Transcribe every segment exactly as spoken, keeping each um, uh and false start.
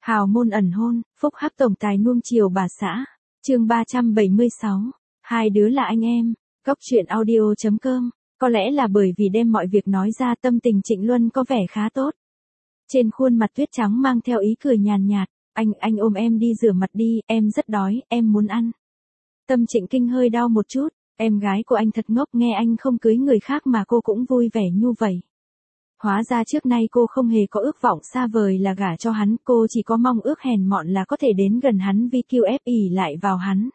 Hào môn ẩn hôn, phúc hắc tổng tài nuông chiều bà xã. Chương ba trăm bảy mươi sáu. Hai đứa là anh em. Góc truyện audio chấm com. Có lẽ là bởi vì đem mọi việc nói ra, tâm tình Trịnh Luân có vẻ khá tốt. Trên khuôn mặt tuyết trắng mang theo ý cười nhàn nhạt, anh, anh ôm em đi rửa mặt đi, em rất đói, em muốn ăn. Tâm Trịnh Kinh hơi đau một chút, em gái của anh thật ngốc, nghe anh không cưới người khác mà cô cũng vui vẻ nhu vậy. Hóa ra trước nay cô không hề có ước vọng xa vời là gả cho hắn, cô chỉ có mong ước hèn mọn là có thể đến gần hắn vì kiu ép ỉ lại vào hắn.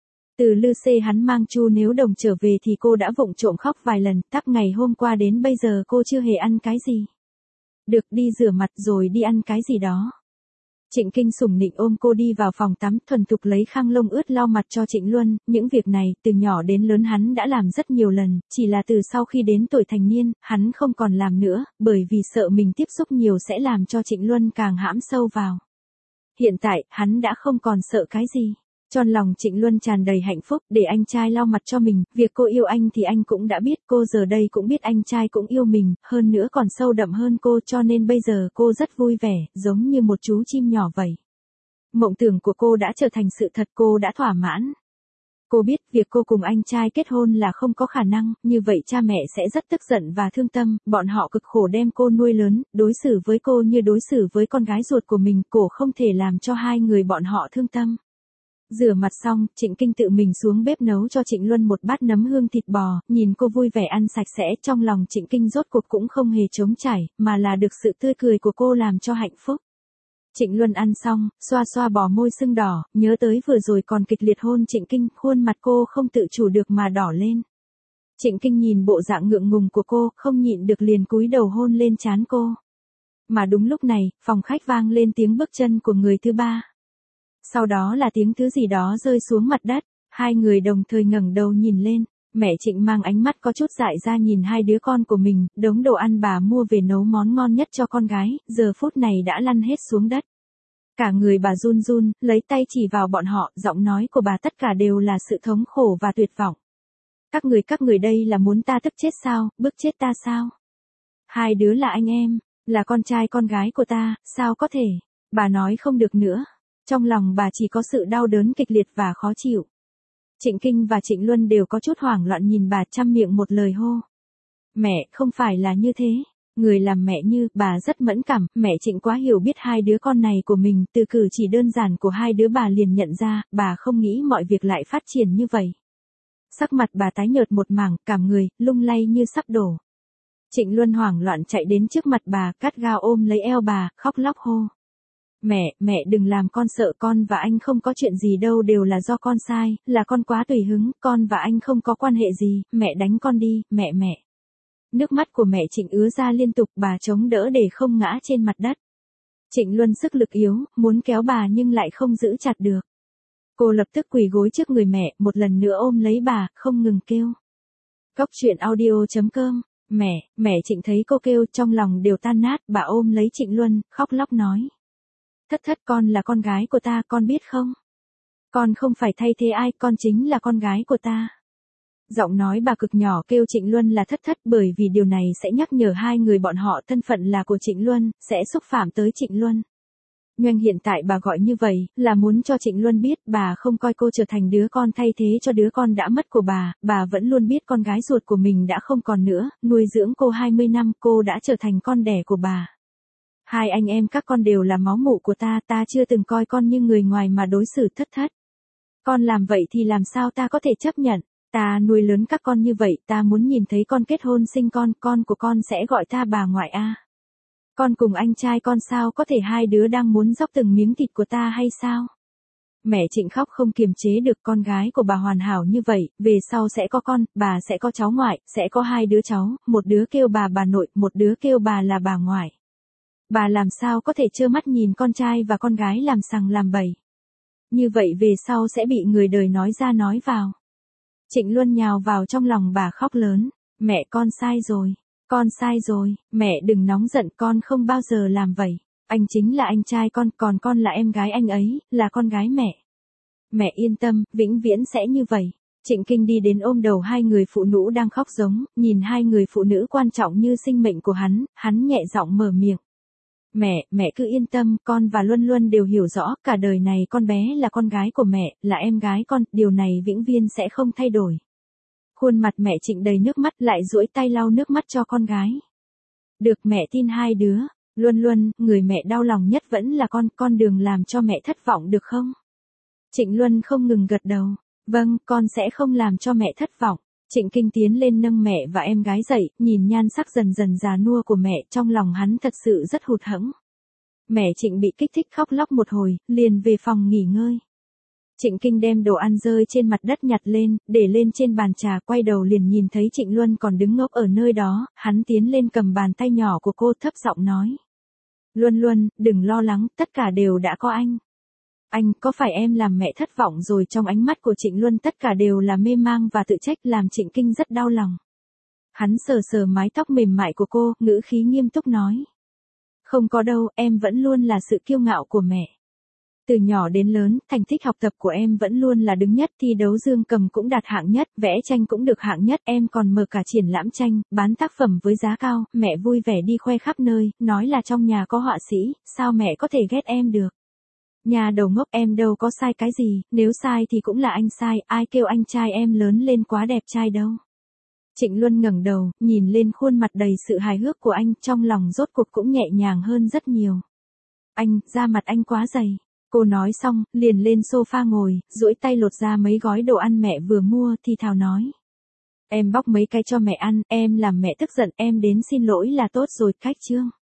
Từ Lư Xê hắn mang Chu Nếu Đồng trở về thì cô đã vụng trộm khóc vài lần, tắc ngày hôm qua đến bây giờ cô chưa hề ăn cái gì. Được, đi rửa mặt rồi đi ăn cái gì đó. Trịnh Kinh sủng nịnh ôm cô đi vào phòng tắm, thuần thục lấy khăn lông ướt lau mặt cho Trịnh Luân. Những việc này từ nhỏ đến lớn hắn đã làm rất nhiều lần, chỉ là từ sau khi đến tuổi thành niên, hắn không còn làm nữa, bởi vì sợ mình tiếp xúc nhiều sẽ làm cho Trịnh Luân càng hãm sâu vào. Hiện tại, hắn đã không còn sợ cái gì. Trong lòng Trịnh Luân tràn đầy hạnh phúc, để anh trai lau mặt cho mình, việc cô yêu anh thì anh cũng đã biết, cô giờ đây cũng biết anh trai cũng yêu mình, hơn nữa còn sâu đậm hơn cô, cho nên bây giờ cô rất vui vẻ, giống như một chú chim nhỏ vậy. Mộng tưởng của cô đã trở thành sự thật, cô đã thỏa mãn. Cô biết việc cô cùng anh trai kết hôn là không có khả năng, như vậy cha mẹ sẽ rất tức giận và thương tâm, bọn họ cực khổ đem cô nuôi lớn, đối xử với cô như đối xử với con gái ruột của mình, cô không thể làm cho hai người bọn họ thương tâm. Rửa mặt xong, Trịnh Kinh tự mình xuống bếp nấu cho Trịnh Luân một bát nấm hương thịt bò, nhìn cô vui vẻ ăn sạch sẽ, trong lòng Trịnh Kinh rốt cuộc cũng không hề trống trải, mà là được sự tươi cười của cô làm cho hạnh phúc. Trịnh Luân ăn xong, xoa xoa bò môi sưng đỏ, nhớ tới vừa rồi còn kịch liệt hôn Trịnh Kinh, khuôn mặt cô không tự chủ được mà đỏ lên. Trịnh Kinh nhìn bộ dạng ngượng ngùng của cô, không nhịn được liền cúi đầu hôn lên trán cô. Mà đúng lúc này, phòng khách vang lên tiếng bước chân của người thứ ba. Sau đó là tiếng thứ gì đó rơi xuống mặt đất, hai người đồng thời ngẩng đầu nhìn lên, mẹ Trịnh mang ánh mắt có chút dại ra nhìn hai đứa con của mình, đống đồ ăn bà mua về nấu món ngon nhất cho con gái, giờ phút này đã lăn hết xuống đất. Cả người bà run run, lấy tay chỉ vào bọn họ, giọng nói của bà tất cả đều là sự thống khổ và tuyệt vọng. Các người các người đây là muốn ta tức chết sao, bức chết ta sao? Hai đứa là anh em, là con trai con gái của ta, sao có thể? Bà nói không được nữa. Trong lòng bà chỉ có sự đau đớn kịch liệt và khó chịu. Trịnh Kinh và Trịnh Luân đều có chút hoảng loạn nhìn bà, trăm miệng một lời hô. Mẹ, không phải là như thế. Người làm mẹ như, bà rất mẫn cảm, mẹ Trịnh quá hiểu biết hai đứa con này của mình, từ cử chỉ đơn giản của hai đứa bà liền nhận ra, bà không nghĩ mọi việc lại phát triển như vậy. Sắc mặt bà tái nhợt một mảng, cảm người, lung lay như sắp đổ. Trịnh Luân hoảng loạn chạy đến trước mặt bà, cắt gao ôm lấy eo bà, khóc lóc hô. Mẹ, mẹ đừng làm con sợ, con và anh không có chuyện gì đâu, đều là do con sai, là con quá tùy hứng, con và anh không có quan hệ gì, mẹ đánh con đi, mẹ mẹ. Nước mắt của mẹ Trịnh ứa ra liên tục, bà chống đỡ để không ngã trên mặt đất. Trịnh Luân sức lực yếu, muốn kéo bà nhưng lại không giữ chặt được. Cô lập tức quỳ gối trước người mẹ, một lần nữa ôm lấy bà, không ngừng kêu. Góc truyện audio chấm com. Mẹ, mẹ Trịnh thấy cô kêu trong lòng đều tan nát, bà ôm lấy Trịnh Luân, khóc lóc nói. Thất thất, con là con gái của ta, con biết không? Con không phải thay thế ai, con chính là con gái của ta. Giọng nói bà cực nhỏ kêu Trịnh Luân là thất thất, bởi vì điều này sẽ nhắc nhở hai người bọn họ thân phận là của Trịnh Luân, sẽ xúc phạm tới Trịnh Luân. Nhưng hiện tại bà gọi như vậy, là muốn cho Trịnh Luân biết bà không coi cô trở thành đứa con thay thế cho đứa con đã mất của bà, bà vẫn luôn biết con gái ruột của mình đã không còn nữa, nuôi dưỡng cô hai mươi năm, cô đã trở thành con đẻ của bà. Hai anh em các con đều là máu mủ của ta, ta chưa từng coi con như người ngoài mà đối xử thất thất. Con làm vậy thì làm sao ta có thể chấp nhận, ta nuôi lớn các con như vậy, ta muốn nhìn thấy con kết hôn sinh con, con của con sẽ gọi ta bà ngoại a. À. Con cùng anh trai con sao có thể hai đứa đang muốn dóc từng miếng thịt của ta hay sao? Mẹ Trịnh khóc không kiềm chế được, con gái của bà hoàn hảo như vậy, về sau sẽ có con, bà sẽ có cháu ngoại, sẽ có hai đứa cháu, một đứa kêu bà bà nội, một đứa kêu bà là bà ngoại. Bà làm sao có thể trơ mắt nhìn con trai và con gái làm sằng làm bậy. Như vậy về sau sẽ bị người đời nói ra nói vào. Trịnh Luân nhào vào trong lòng bà khóc lớn. Mẹ, con sai rồi. Con sai rồi. Mẹ đừng nóng giận, con không bao giờ làm vậy. Anh chính là anh trai con, còn con là em gái anh ấy, là con gái mẹ. Mẹ yên tâm, vĩnh viễn sẽ như vậy. Trịnh Kinh đi đến ôm đầu hai người phụ nữ đang khóc giống, nhìn hai người phụ nữ quan trọng như sinh mệnh của hắn, hắn nhẹ giọng mở miệng. Mẹ, mẹ cứ yên tâm, con và Luân Luân đều hiểu rõ, cả đời này con bé là con gái của mẹ, là em gái con, điều này vĩnh viễn sẽ không thay đổi. Khuôn mặt mẹ Trịnh đầy nước mắt, lại duỗi tay lau nước mắt cho con gái. Được, mẹ tin hai đứa. Luân Luân, người mẹ đau lòng nhất vẫn là con, con đừng làm cho mẹ thất vọng được không? Trịnh Luân không ngừng gật đầu. Vâng, con sẽ không làm cho mẹ thất vọng. Trịnh Kinh tiến lên nâng mẹ và em gái dậy, nhìn nhan sắc dần dần già nua của mẹ, trong lòng hắn thật sự rất hụt hẫng. Mẹ Trịnh bị kích thích khóc lóc một hồi, liền về phòng nghỉ ngơi. Trịnh Kinh đem đồ ăn rơi trên mặt đất nhặt lên, để lên trên bàn trà, quay đầu liền nhìn thấy Trịnh Luân còn đứng ngốc ở nơi đó, hắn tiến lên cầm bàn tay nhỏ của cô thấp giọng nói. Luân Luân, đừng lo lắng, tất cả đều đã có anh. Anh, có phải em làm mẹ thất vọng rồi? Trong ánh mắt của Trịnh Luân tất cả đều là mê mang và tự trách, làm Trịnh Kinh rất đau lòng. Hắn sờ sờ mái tóc mềm mại của cô, ngữ khí nghiêm túc nói. Không có đâu, em vẫn luôn là sự kiêu ngạo của mẹ. Từ nhỏ đến lớn, thành tích học tập của em vẫn luôn là đứng nhất, thi đấu dương cầm cũng đạt hạng nhất, vẽ tranh cũng được hạng nhất, em còn mở cả triển lãm tranh, bán tác phẩm với giá cao, mẹ vui vẻ đi khoe khắp nơi, nói là trong nhà có họa sĩ, sao mẹ có thể ghét em được. Nhà đầu ngốc, em đâu có sai cái gì, nếu sai thì cũng là anh sai, ai kêu anh trai em lớn lên quá đẹp trai đâu. Trịnh Luân ngẩng đầu, nhìn lên khuôn mặt đầy sự hài hước của anh, trong lòng rốt cuộc cũng nhẹ nhàng hơn rất nhiều. Anh, da mặt anh quá dày. Cô nói xong, liền lên sofa ngồi, duỗi tay lột ra mấy gói đồ ăn mẹ vừa mua, thì thào nói. Em bóc mấy cái cho mẹ ăn, em làm mẹ tức giận, em đến xin lỗi là tốt rồi, cách chưa?